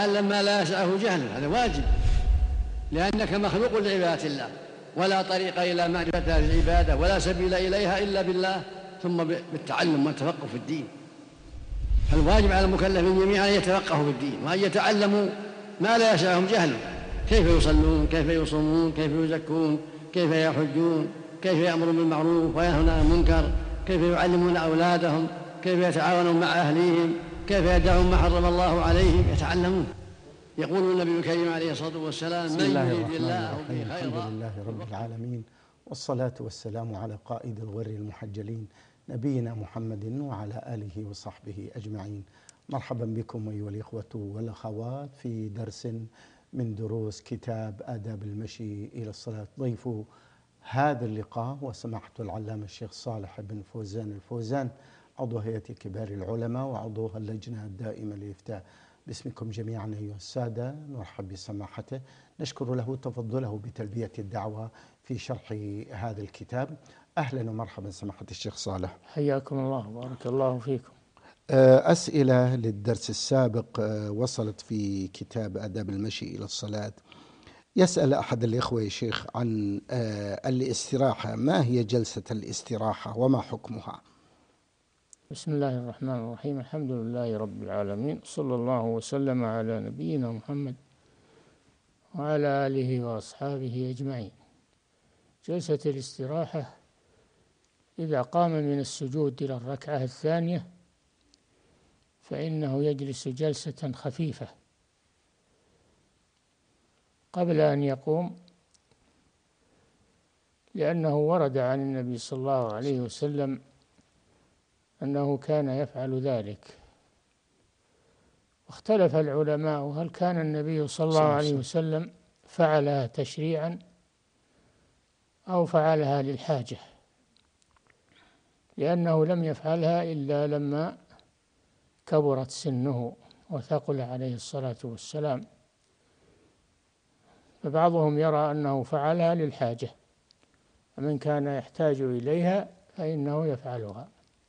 يتعلم ما لا يسعه جهله، هذا واجب، لأنك مخلوق لعبادة الله، ولا طريق إلى معرفة العبادة ولا سبيل إليها إلا بالله، ثم بالتعلم والتفقه في الدين. فالواجب على المكلفين جميعا أن يتفقهوا في الدين وأن يتعلموا ما لا يسعهم جهله، كيف يصلون، كيف يصومون، كيف يزكون، كيف يحجون، كيف يأمرون بالمعروف وينهون عن المنكر، كيف يعلمون أولادهم، كيف يتعاونون مع أهليهم، كيف يدعون ما حرم الله عليهم، يتعلمون. يقول النبي الكريم عليه الصلاة والسلام: بسم من الله يريد الرحمن الله الرحيم. به الحمد خيرا. لله رب العالمين، والصلاة والسلام على قائد الغر المحجلين نبينا محمد وعلى آله وصحبه أجمعين. مرحبا بكم أيها الإخوة والأخوات في درس من دروس كتاب آداب المشي إلى الصلاة. ضيف هذا اللقاء وسماحة العلامة الشيخ صالح بن فوزان الفوزان، عضو هيئة كبار العلماء وعضو اللجنة الدائمة للإفتاء. باسمكم جميعا أيها السادة نرحب بسماحته، نشكر له تفضله بتلبية الدعوة في شرح هذا الكتاب. أهلا ومرحبا سماحة الشيخ صالح. حياكم الله، بارك الله فيكم. أسئلة للدرس السابق وصلت في كتاب آداب المشي إلى الصلاة. يسأل أحد الإخوة يا شيخ عن الاستراحة، ما هي جلسة الاستراحة وما حكمها؟ بسم الله الرحمن الرحيم، الحمد لله رب العالمين، صلى الله وسلم على نبينا محمد وعلى آله وأصحابه أجمعين. جلسة الاستراحة إذا قام من السجود إلى الركعة الثانية فإنه يجلس جلسة خفيفة قبل أن يقوم، لأنه ورد عن النبي صلى الله عليه وسلم أنه كان يفعل ذلك. واختلف العلماء هل كان النبي صلى الله عليه وسلم فعلها تشريعا أو فعلها للحاجة، لأنه لم يفعلها إلا لما كبرت سنه وثقل عليه الصلاة والسلام، فبعضهم يرى أنه فعلها للحاجة، ومن كان يحتاج إليها فإنه يفعلها،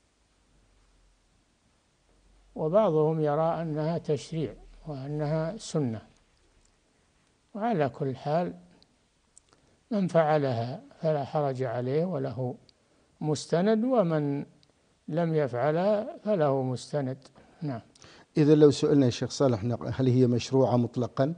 وبعضهم يرى أنها تشريع وأنها سنة. وعلى كل حال من فعلها فلا حرج عليه وله مستند، ومن لم يفعلها فله مستند. نعم. إذا لو سئلنا يا شيخ صالح هل هي مشروعة مطلقا؟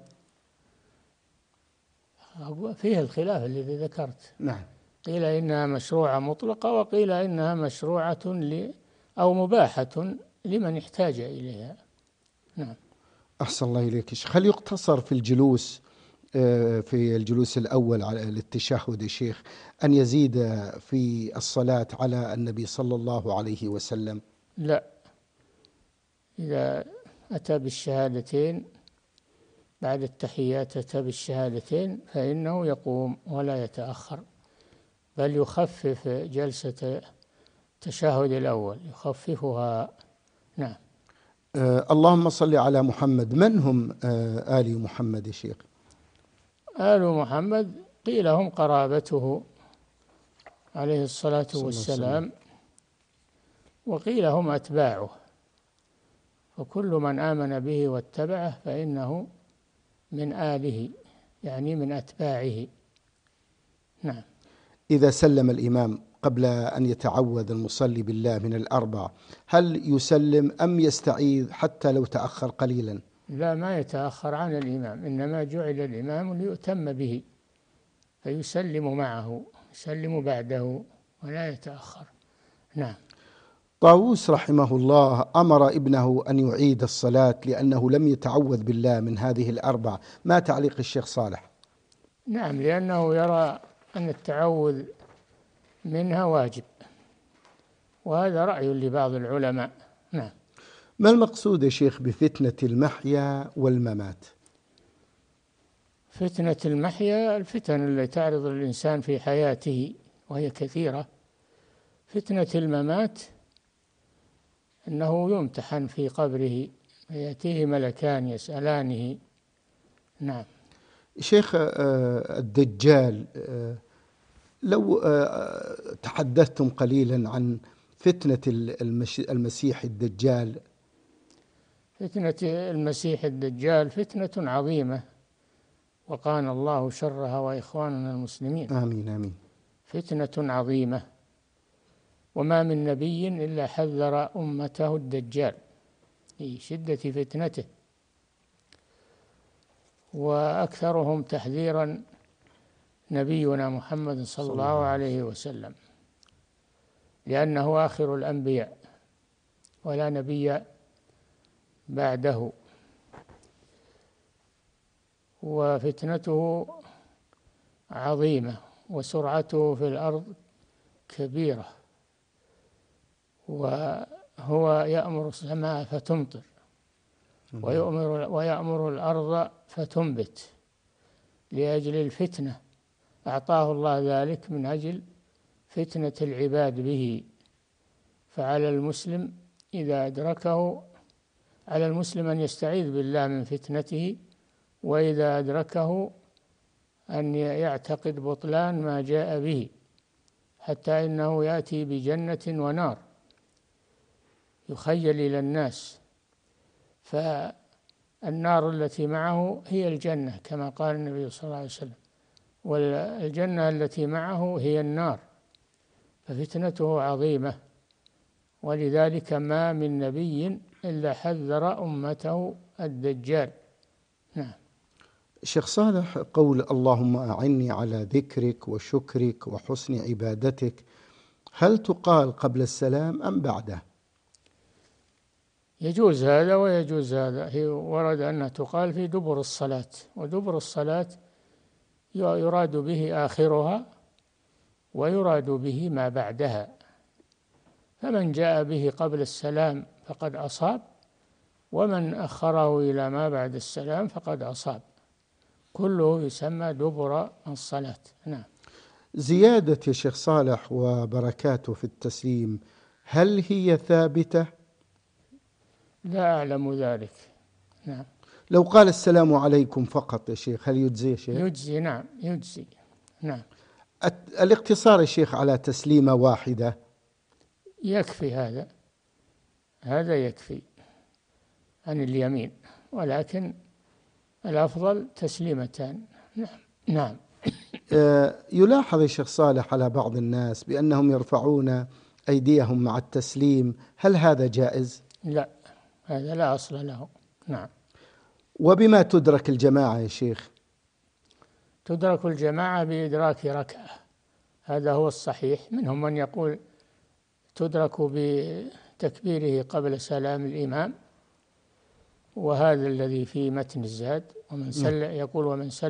فيه الخلاف الذي ذكرت. نعم. قيل إنها مشروعة مطلقة، وقيل إنها مشروعة أو مباحة لمن احتاج إليها. نعم. أحسن الله إليك يا شيخ. هل يقتصر في الجلوس في الجلوس الأول على للتشهد يا شيخ أن يزيد في الصلاة على النبي صلى الله عليه وسلم؟ لا، إذا أتى بالشهادتين بعد التحيات أتى بالشهادتين فإنه يقوم ولا يتأخر، بل يخفف جلسة التشهد الأول، يخففها. نعم. اللهم صل على محمد. من هم آل محمد يا شيخ؟ آل محمد قيل هم قرابته عليه الصلاة والسلام، وقيل هم أتباعه، وكل من آمن به واتبعه فإنه من آله، يعني من أتباعه. نعم. إذا سلم الإمام قبل أن يتعوذ المصلي بالله من الأربع، هل يسلم أم يستعيذ حتى لو تأخر قليلا؟ لا، ما يتأخر عن الإمام، إنما جعل الإمام ليؤتم به، فيسلم معه، يسلم بعده ولا يتأخر. نعم. طاووس رحمه الله أمر ابنه أن يعيد الصلاة لأنه لم يتعوذ بالله من هذه الأربع، ما تعليق الشيخ صالح؟ نعم، لأنه يرى أن التعوذ منها واجب، وهذا رأي لبعض العلماء. نعم. ما المقصود يا شيخ بفتنة المحيا والممات؟ فتنة المحيا الفتن التي تعرض الإنسان في حياته وهي كثيرة. فتنة الممات أنه يمتحن في قبره فيأتيه ملكان يسألانه. نعم. شيخ الدجال، لو تحدثتم قليلا عن فتنة المسيح الدجال. فتنة المسيح الدجال فتنة عظيمة، وقانا الله شرها وإخواننا المسلمين. آمين آمين. فتنة عظيمة، وما من نبي إلا حذر أمته الدجال في شدة فتنته، وأكثرهم تحذيرا نبينا محمد صلى الله عليه وسلم، لأنه آخر الأنبياء ولا نبي بعده، وفتنته عظيمة، وسرعته في الأرض كبيرة، وهو يأمر السماء فتمطر، ويأمر الأرض فتنبت لأجل الفتنة. أعطاه الله ذلك من أجل فتنة العباد به. فعلى المسلم إذا أدركه، على المسلم أن يستعيذ بالله من فتنته، وإذا أدركه أن يعتقد بطلان ما جاء به، حتى إنه يأتي بجنة ونار يخيل إلى الناس، فالنار التي معه هي الجنة كما قال النبي صلى الله عليه وسلم، والجنة التي معه هي النار، ففتنته عظيمة. ولذلك ما من نبي إلا حذر أمته الدجال. نعم. شيخ صالح، قول اللهم أعني على ذكرك وشكرك وحسن عبادتك، هل تقال قبل السلام أم بعده؟ يجوز هذا ويجوز هذا. هي ورد أنها تقال في دبر الصلاة، ودبر الصلاة يراد به آخرها ويراد به ما بعدها، فمن جاء به قبل السلام فقد أصاب، ومن أخره إلى ما بعد السلام فقد أصاب، كله يسمى دبر الصلاة. نعم. زيادة يا شيخ صالح وبركاته في التسليم، هل هي ثابتة؟ لا أعلم ذلك. نعم. لو قال السلام عليكم فقط يا شيخ هل يجزي يا شيخ؟ يجزي. نعم يجزي. نعم. الاقتصار يا شيخ على تسليمة واحدة يكفي، هذا يكفي عن اليمين، ولكن الأفضل تسليمتان. نعم. نعم. يلاحظ يا شيخ صالح على بعض الناس بأنهم يرفعون أيديهم مع التسليم، هل هذا جائز؟ لا، هذا لا أصل له. نعم. وبما تدرك الجماعة يا شيخ؟ تدرك الجماعة بإدراك ركعة، هذا هو الصحيح. منهم من يقول تدرك بتكبيره قبل سلام الإمام، وهذا الذي في متن الزاد، يقول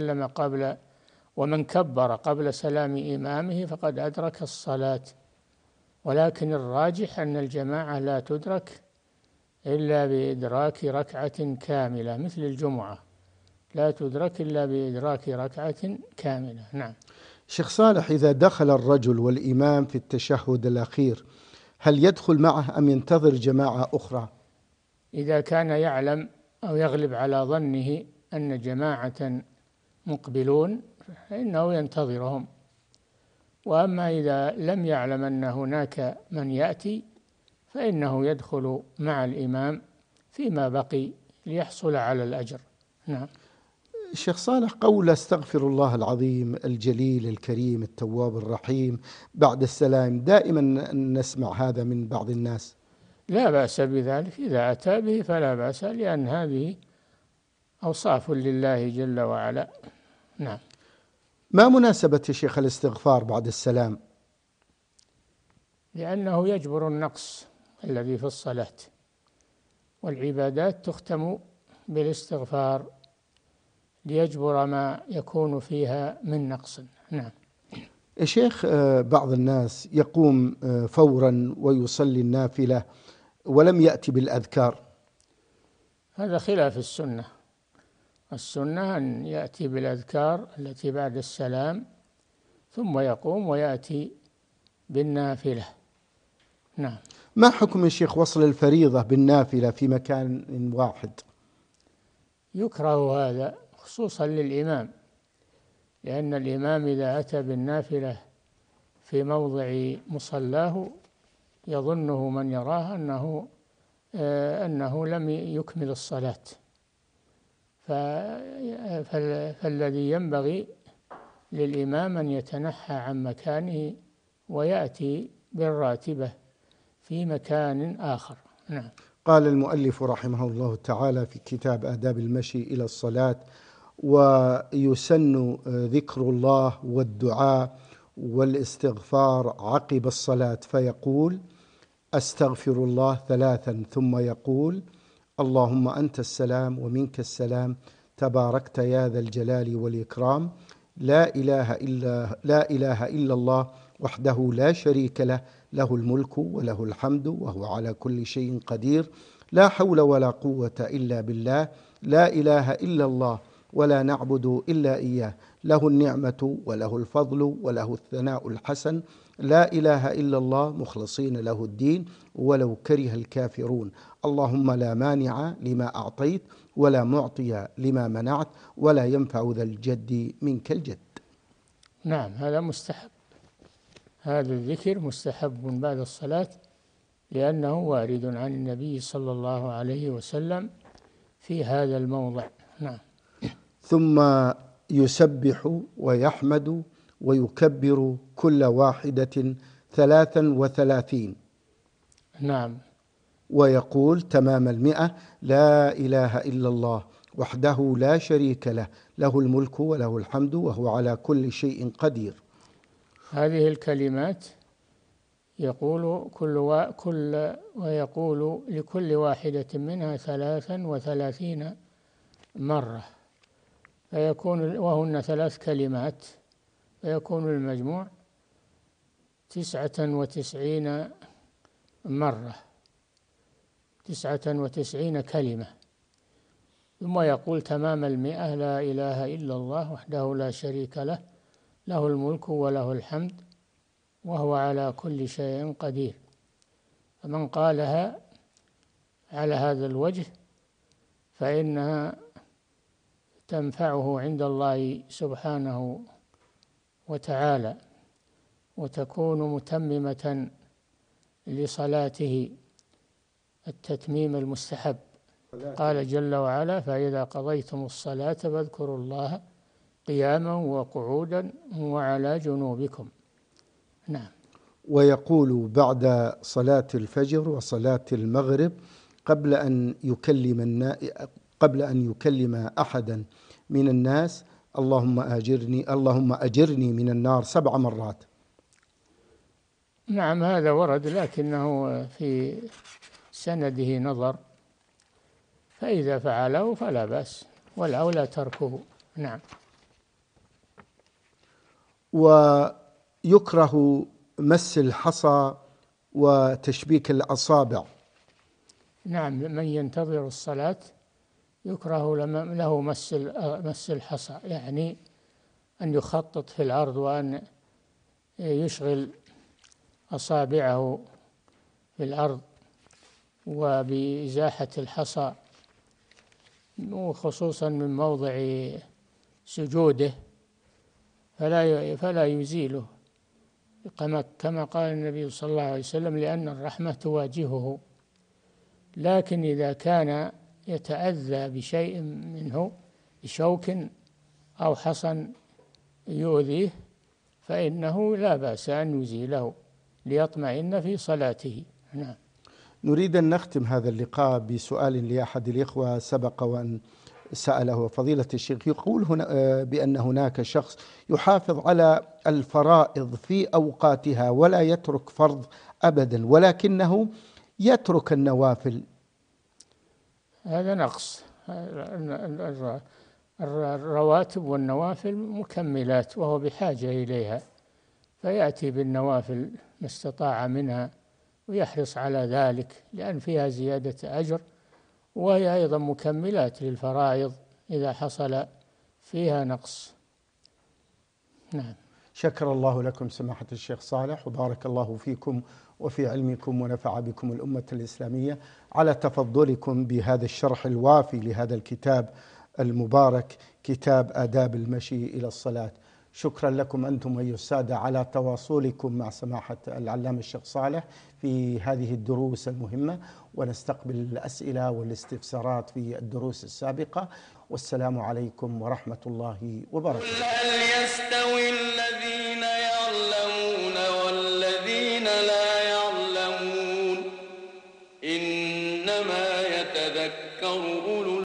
ومن كبر قبل سلام إمامه فقد أدرك الصلاة. ولكن الراجح أن الجماعة لا تدرك إلا بإدراك ركعة كاملة، مثل الجمعة لا تدرك إلا بإدراك ركعة كاملة. نعم. شيخ صالح، إذا دخل الرجل والإمام في التشهد الأخير هل يدخل معه أم ينتظر جماعة أخرى؟ إذا كان يعلم أو يغلب على ظنه أن جماعة مقبلون فإنه ينتظرهم، وأما إذا لم يعلم أن هناك من يأتي فإنه يدخل مع الإمام فيما بقي ليحصل على الأجر. نعم. شيخ صالح، قول استغفر الله العظيم الجليل الكريم التواب الرحيم بعد السلام دائما نسمع هذا من بعض الناس. لا بأس بذلك، إذا أتى به فلا بأس، لأن هذه أوصاف لله جل وعلا. نعم. ما مناسبة يا شيخ الاستغفار بعد السلام؟ لأنه يجبر النقص الذي في الصلاة، والعبادات تختم بالاستغفار ليجبر ما يكون فيها من نقص. نعم. يا شيخ، بعض الناس يقوم فورا ويصلي النافلة ولم يأتي بالأذكار، هذا خلاف السنة. السنة أن يأتي بالأذكار التي بعد السلام ثم يقوم ويأتي بالنافلة. نعم. ما حكم يا شيخ وصل الفريضة بالنافلة في مكان واحد؟ يكره هذا خصوصا للإمام، لأن الإمام إذا أتى بالنافلة في موضع مصلاه يظنه من يراه أنه أنه لم يكمل الصلاة. فالذي ينبغي للإمام أن يتنحى عن مكانه ويأتي بالراتبة في مكان آخر. نعم. قال المؤلف رحمه الله تعالى في كتاب آداب المشي إلى الصلاة: ويسن ذكر الله والدعاء والاستغفار عقب الصلاة، فيقول: أستغفر الله 3، ثم يقول: اللهم أنت السلام ومنك السلام، تباركت يا ذا الجلال والإكرام، لا إله إلا الله وحده لا شريك له، له الملك وله الحمد وهو على كل شيء قدير، لا حول ولا قوة إلا بالله، لا إله إلا الله ولا نعبد إلا إياه، له النعمة وله الفضل وله الثناء الحسن، لا إله إلا الله مخلصين له الدين ولو كره الكافرون، اللهم لا مانع لما أعطيت ولا معطي لما منعت ولا ينفع ذا الجد منك الجد. نعم، هذا مستحب، هذا الذكر مستحب بعد الصلاة، لأنه وارد عن النبي صلى الله عليه وسلم في هذا الموضع. نعم. ثم يسبح ويحمد ويكبر كل واحدة 33. نعم. ويقول تمام 100: لا إله إلا الله وحده لا شريك له، له الملك وله الحمد وهو على كل شيء قدير. هذه الكلمات يقول ويقول لكل واحدة منها 33 مرة، فيكون وهن 3 كلمات، فيكون المجموع 99 مرة، 99 كلمة. ثم يقول تمام 100: لا إله إلا الله وحده لا شريك له، له الملك وله الحمد وهو على كل شيء قدير. فمن قالها على هذا الوجه فإنها تنفعه عند الله سبحانه وتعالى، وتكون متممة لصلاته التتميم المستحب. قال جل وعلا: فإذا قضيتم الصلاة فاذكروا الله قياما وقعودا وعلى جنوبكم. نعم. ويقول بعد صلاة الفجر وصلاة المغرب قبل أن يكلم أحدا من الناس: اللهم أجرني من النار 7 مرات. نعم، هذا ورد، لكنه في سنده نظر، فإذا فعله فلا بأس، والأولى تركه. نعم. ويكره مس الحصى وتشبيك الأصابع. نعم، من ينتظر الصلاة يكره له مس الحصى، يعني أن يخطط في الأرض وأن يشغل أصابعه في الأرض وبإزاحة الحصى، وخصوصا من موضع سجوده، فلا يزيله، كما قال النبي صلى الله عليه وسلم: لأن الرحمة تواجهه. لكن إذا كان يتأذى بشيء منه، بشوك أو حصى يؤذيه، فإنه لا بأس أن يزيله ليطمئن في صلاته. نعم. نريد أن نختم هذا اللقاء بسؤال لأحد الإخوة سبق وأن سأله فضيلة الشيخ. يقول هنا بأن هناك شخص يحافظ على الفرائض في أوقاتها ولا يترك فرض أبدا، ولكنه يترك النوافل. هذا نقص. الرواتب والنوافل مكملات، وهو بحاجة إليها، فيأتي بالنوافل ما استطاع منها ويحرص على ذلك، لأن فيها زيادة أجر، وهي أيضا مكملات للفرائض إذا حصل فيها نقص. نعم. شكر الله لكم سماحة الشيخ صالح، وبارك الله فيكم وفي علمكم، ونفع بكم الأمة الإسلامية على تفضلكم بهذا الشرح الوافي لهذا الكتاب المبارك، كتاب آداب المشي إلى الصلاة. شكرا لكم أنتم أيها السادة على تواصلكم مع سماحة العلامة الشيخ صالح في هذه الدروس المهمة، ونستقبل الأسئلة والاستفسارات في الدروس السابقة. والسلام عليكم ورحمة الله وبركاته. قل هل يستوي الذين يعلمون والذين لا يعلمون إنما يتذكر أولو